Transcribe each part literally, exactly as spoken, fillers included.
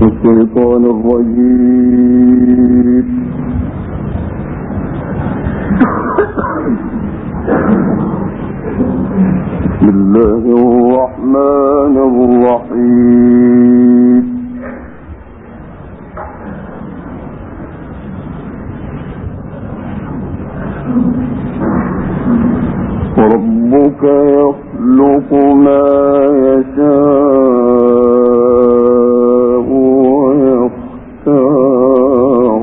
الشيطان الرجيم. بسم الله الرحمن الرحيم. ربك يخلق ما يشاء ويختار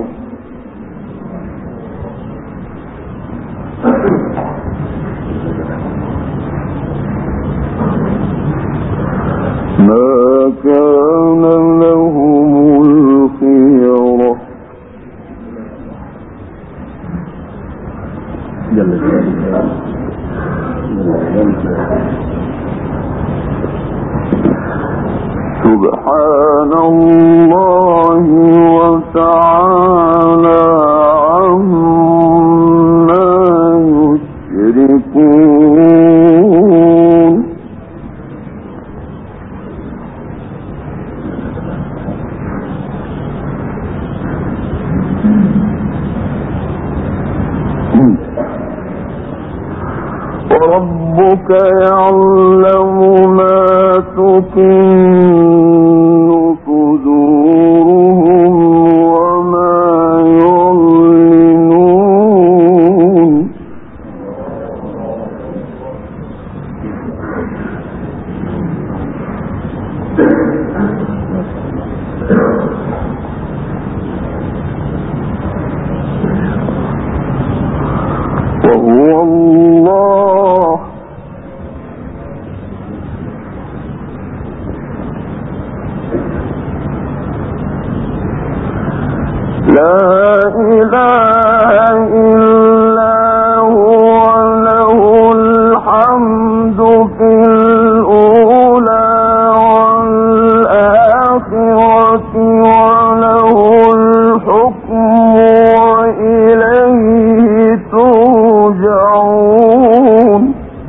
ما كان لهم الخيرة. جل جلاله. سبحان الله وتعالى عما يشركون. وربك يعلم ما تكن صدورهم وما يعلنون. وهو الله لا إله إلا هو له الحمد في الأولى والآخرة وله الحكم وإليه ترجعون.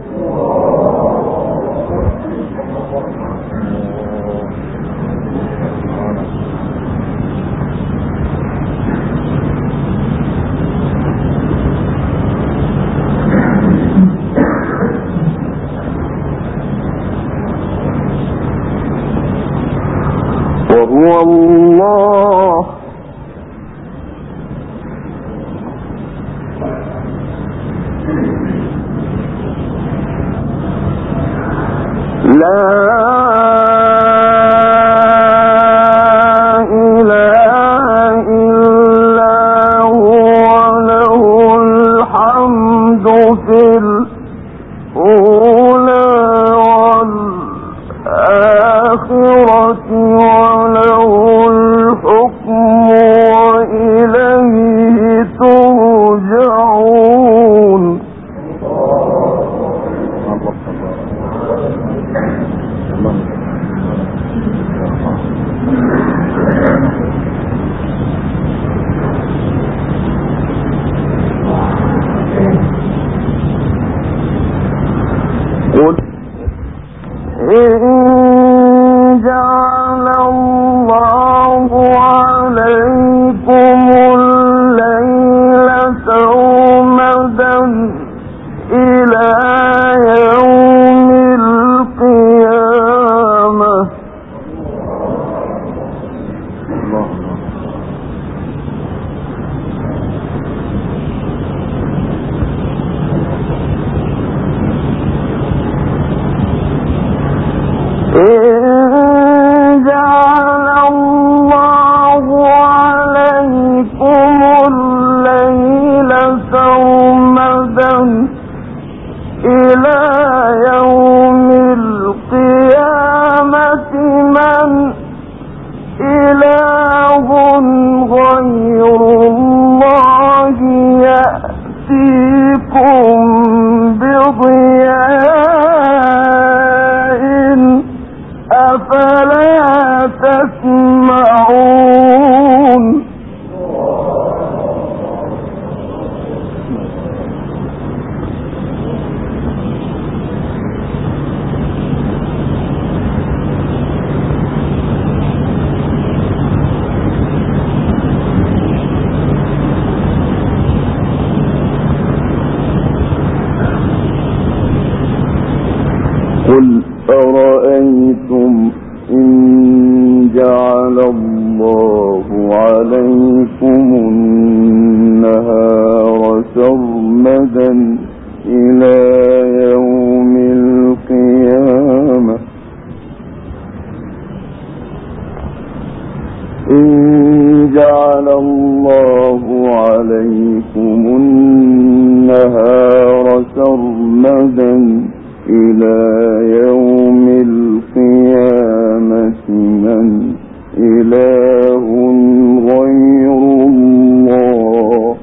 وهو الله لا إله إلا هو له الحمد في الأولى والآخرة وله الحكم وإليه ترجعون. قل إن جعل الله عليكم الليل سرمدا إلى يوم القيامة أرأيتم إن جعل الله عليكم النهار سرمدا إلى يوم القيامة إن جعل الله عليكم النهار سرمدا إلى يوم القيامة من إله غير الله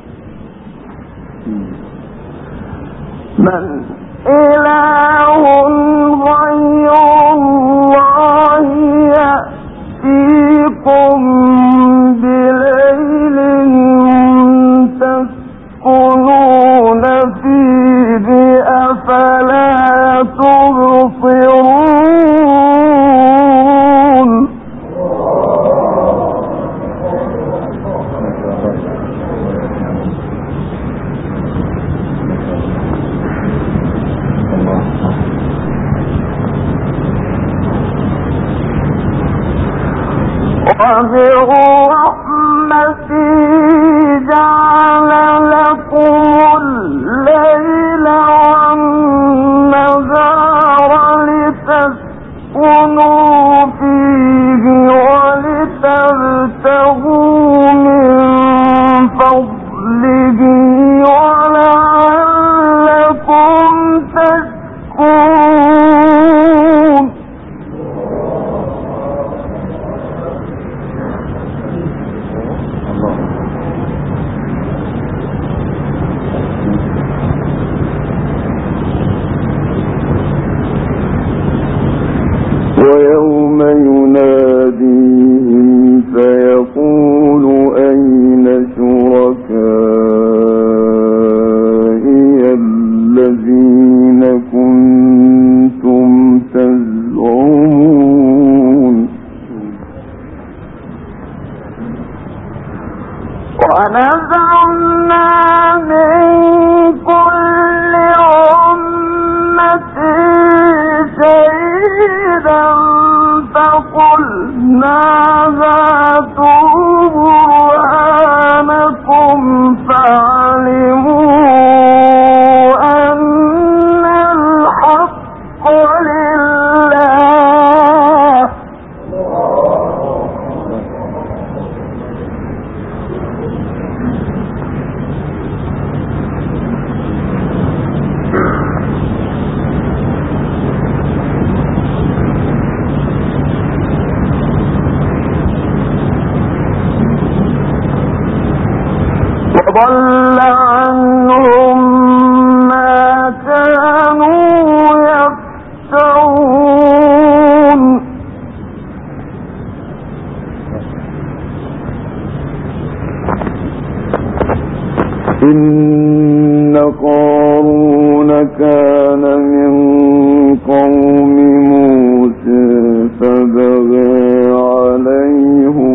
من إله غير الله يأتيكم بليل تسكنون فيه أفلا تبصرون وبرحمته جعل لكم الليل والنهار لتسكنوا فيه ولتبتغوا من فضله ولعلكم تشكرون ويوم يناديهم فيقول أين شركائي الذين كنتم تزعمون ونزعنا من كل أمة شهيدا فقلنا هاتوا برهانكم فعلموا أن الحق لله وضل عنهم ما كانوا يفترون إن قارون كان من قوم موسى فبغى عليهم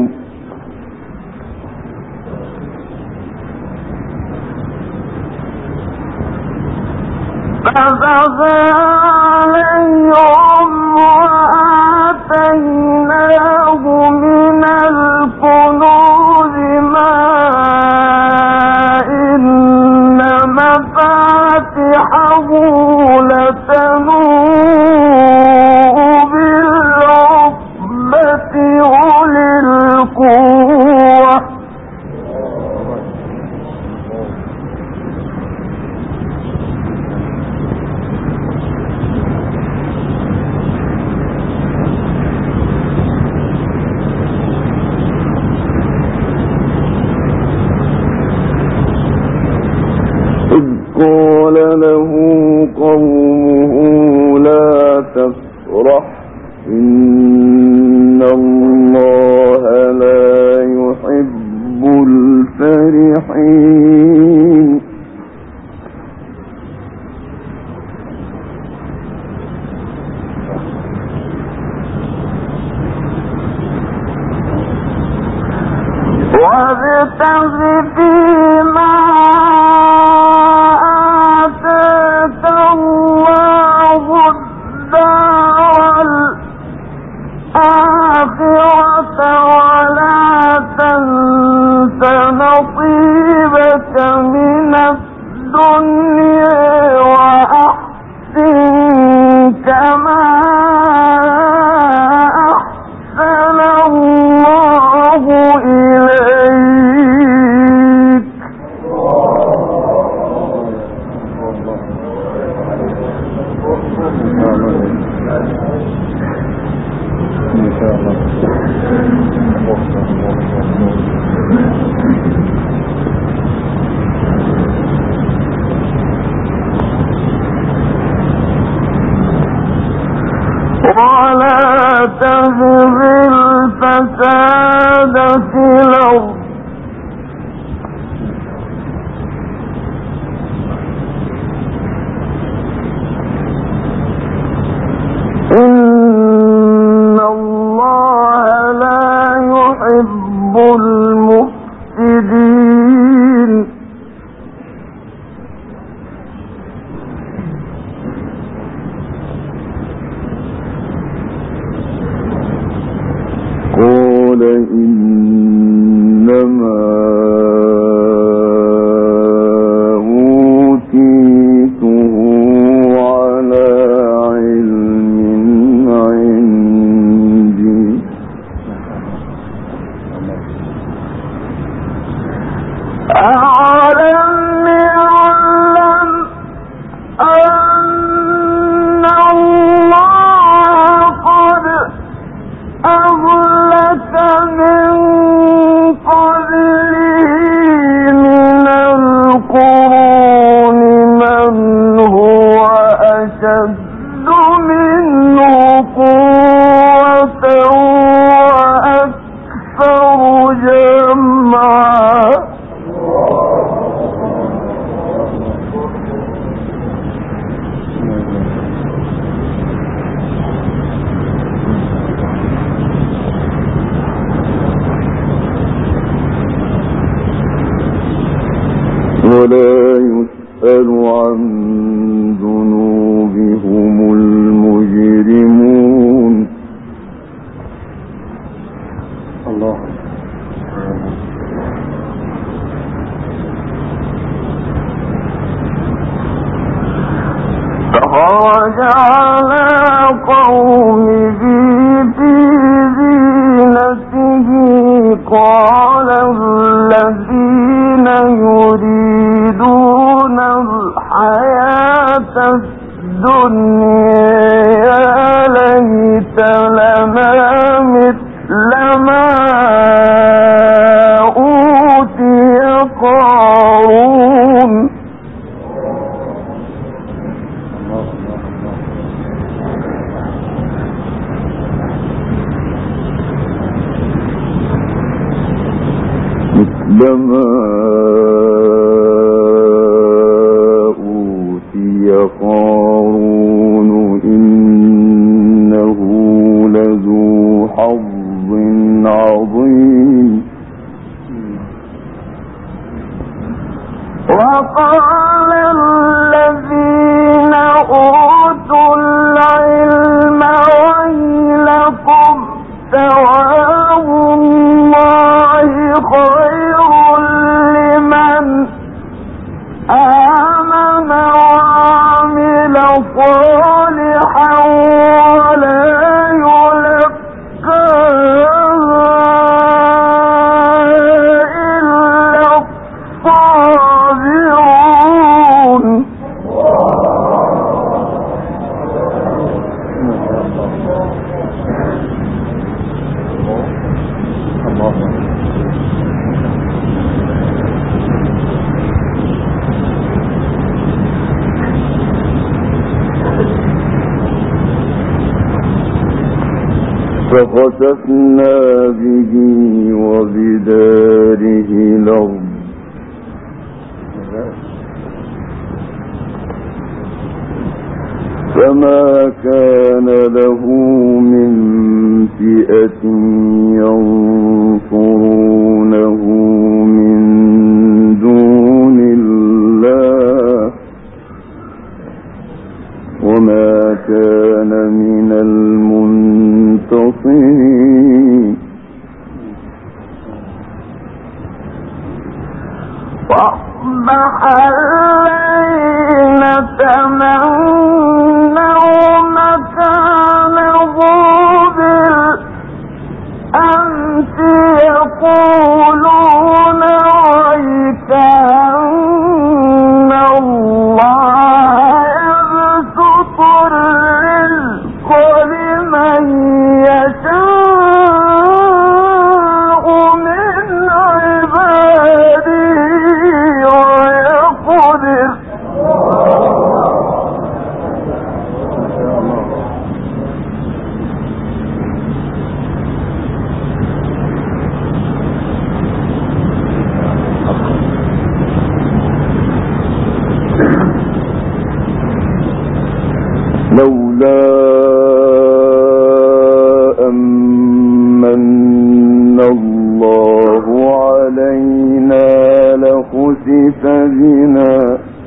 فبغى عليهم وآتيناه من الكنوز ما إن مفاتحه لتنوء بالعصبة أولي القوة قال له قومه لا تفرح إن الله لا يحب الفرحين وابتغ فيما آتاك الله الدار إن شاء الله. ولا تبغ الفساد في الأرض إن الله لا يحب المفسدين قال إنما أوتيته على علم عندي أعلم يعلم أن الله قد أهلك من قبله من القرون من هو أشد منه قوة وأكثر جمعا ولا يسأل عن ذنوبهم المجرمون الله. فخرج على قومه في زينته قال الذين يريدون الحياة الدنيا يا ليت لنا مثل ما أوتي قارون مثل ما أوتي قارون إنه لذو حظ عظيم وقال الذين أوتوا العلم ويلكم ثواب الله خير لمن آمن وعمل صالحا ولا يلقاها إلا الصابرون فخسفنا به وبداره الأرض فما كان له من فئة ينصرونه من دون الله وما كان من المنتصرين وأصبح الذين تمنوا مكانه بالأمس يقولون ويك أن الله يبسط الرزق لمن من يشاء من عباده ويقدر لولا أمن الله علينا لخسف بنا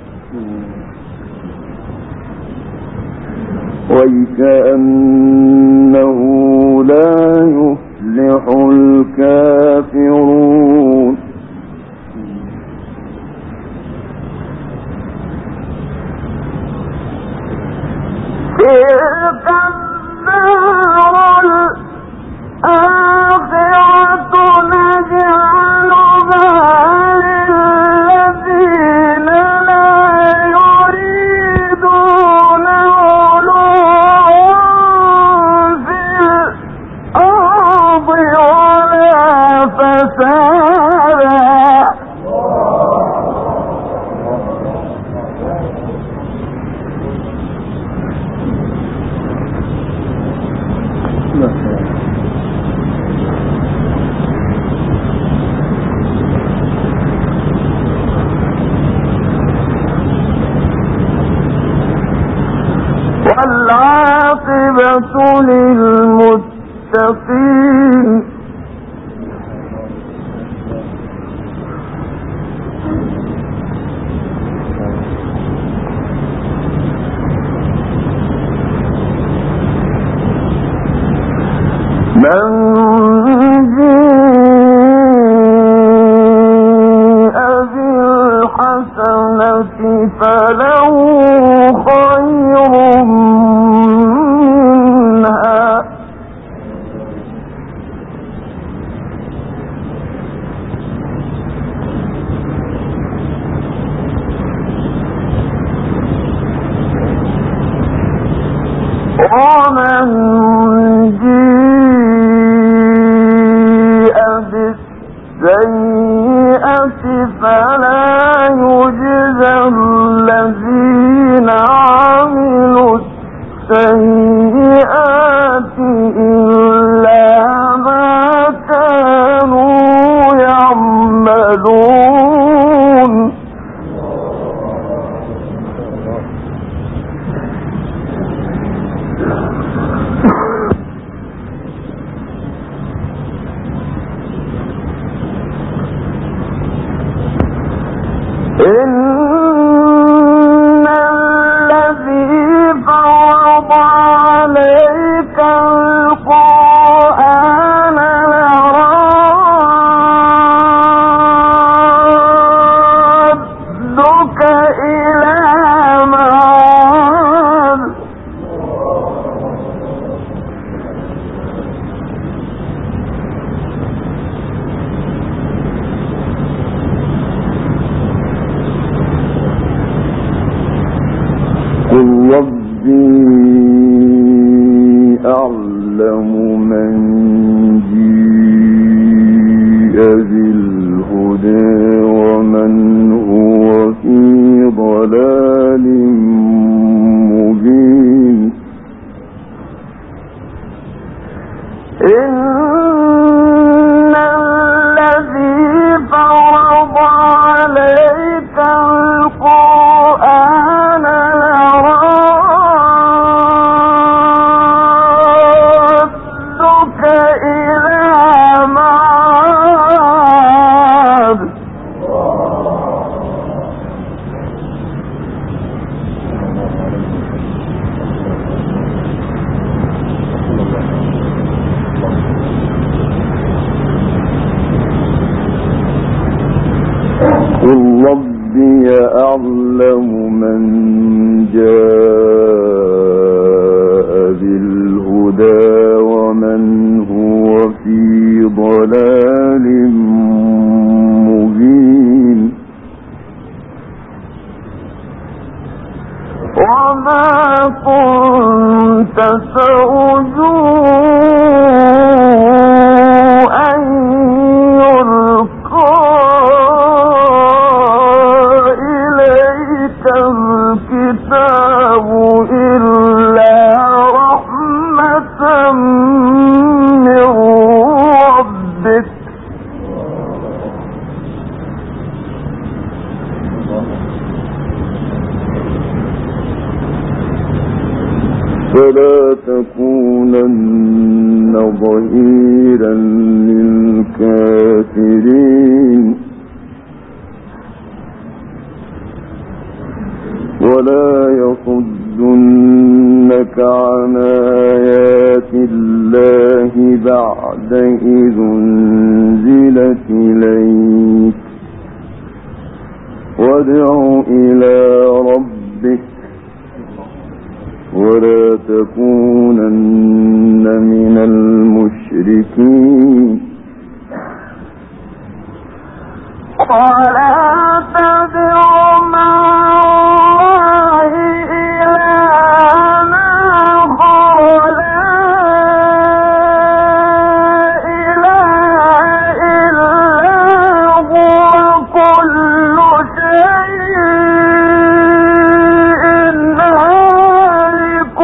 وكأنه لا يفلح الكافرون تلك الدار الآخرة نجعلها للذين لا يريدون علوا في الأرض ولا فسادا والعاقبة للمتقين من جاء بالحسنة فله خير منها ومن جاء بالسيئة فلا يجزى الذين عملوا السيئات إلا ما كانوا يعملون إن الذي فرض عليك القرآن لرادك إلى معاد قل ربي أعلم من جاء بالهدى ومن هو في ضلال مبين إن الذي فرض عليك القرآن لرادك إلى معاد قل ربي أعلم من جاء بالهدى ومن هو في ضلال مبين وما كنت ترجو من ربك فلا تكونن ظهيرا للكافرين ولا يصدنك عن آيات الله بعد إذ أنزلت إليك وادع إلى ربك ولا تكونن من المشركين ولا تدع مع الله إلهًا آخر لا إله إلا هو كل شيء هالك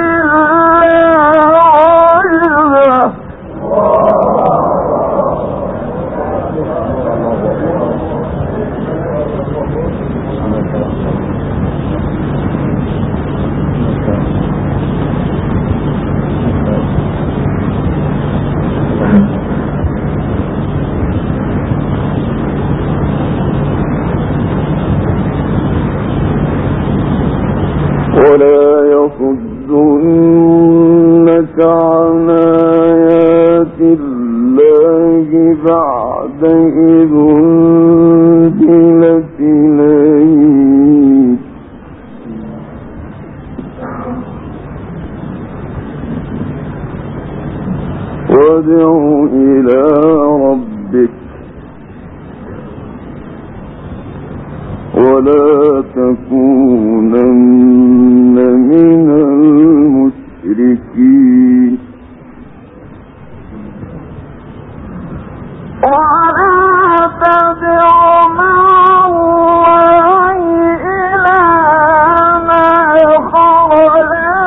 ولا يصدنك عن آيات الله بعد إذ أنزلت إليك وادع إلى ربك ولا تكونن من المشركين ولا تدع مع الله إلهًا آخر لا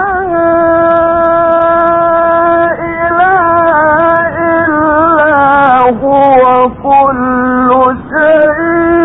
إله إلا هو كل شيء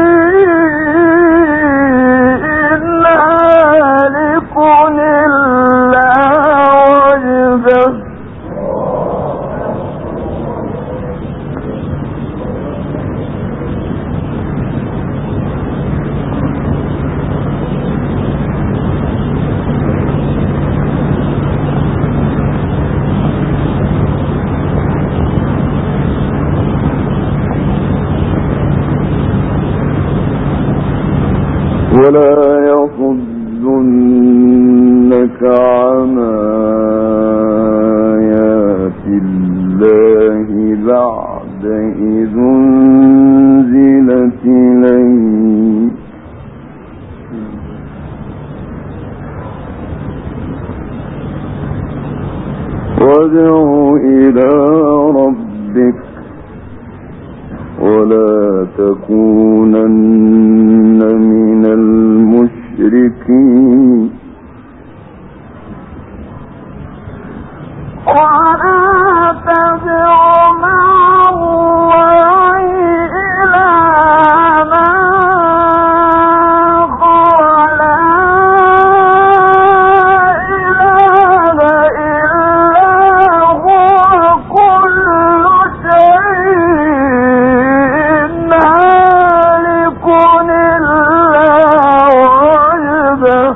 ولا يصدنك عن آيات الله بعد إذ أنزلت إليك وادع إلى ربك ولا تكونن من المشركين ولا تدع مع الله إلهًا آخر لا إله إلا هو كل شيء هالك إلا وجهه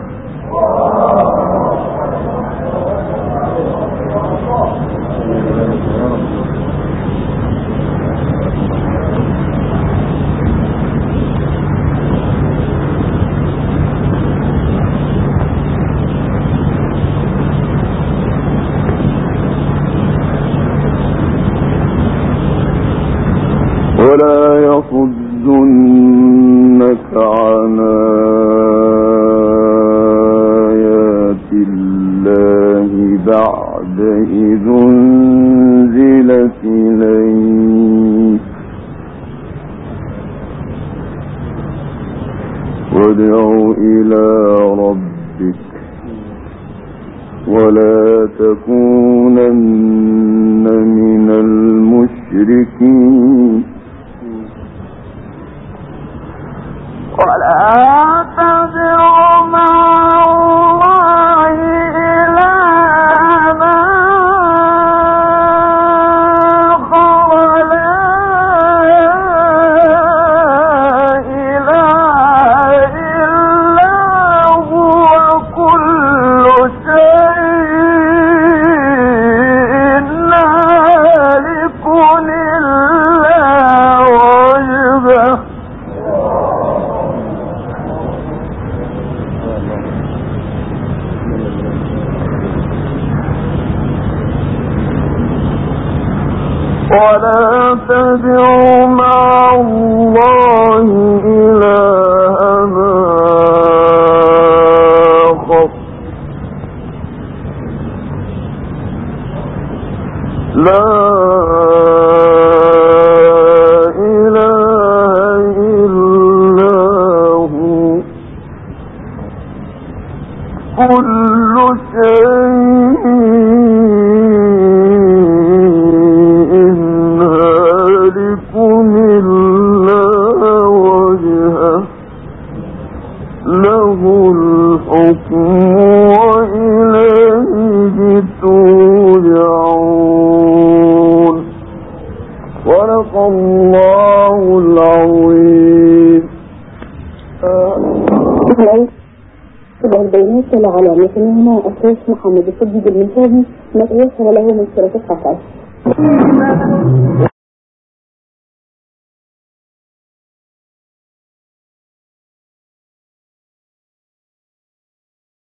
ولا يصدنك عن آيات الله بعد إذ أنزلت إليك وادع إلى ربك ولا تكونن من المشركين ولا تدع مع الله إلها آخر لا إله إلا هو كل شيء هالك إلا وجهه ولا تدع مع الله إلها آخر لا إله إلا هو كل شيء له الحكم وإليه ترجعون صدق الله العظيم. تبقى البيانات على مثلنا الشيخ محمد الصديق المنتابي ما تيسر له من شركة قطع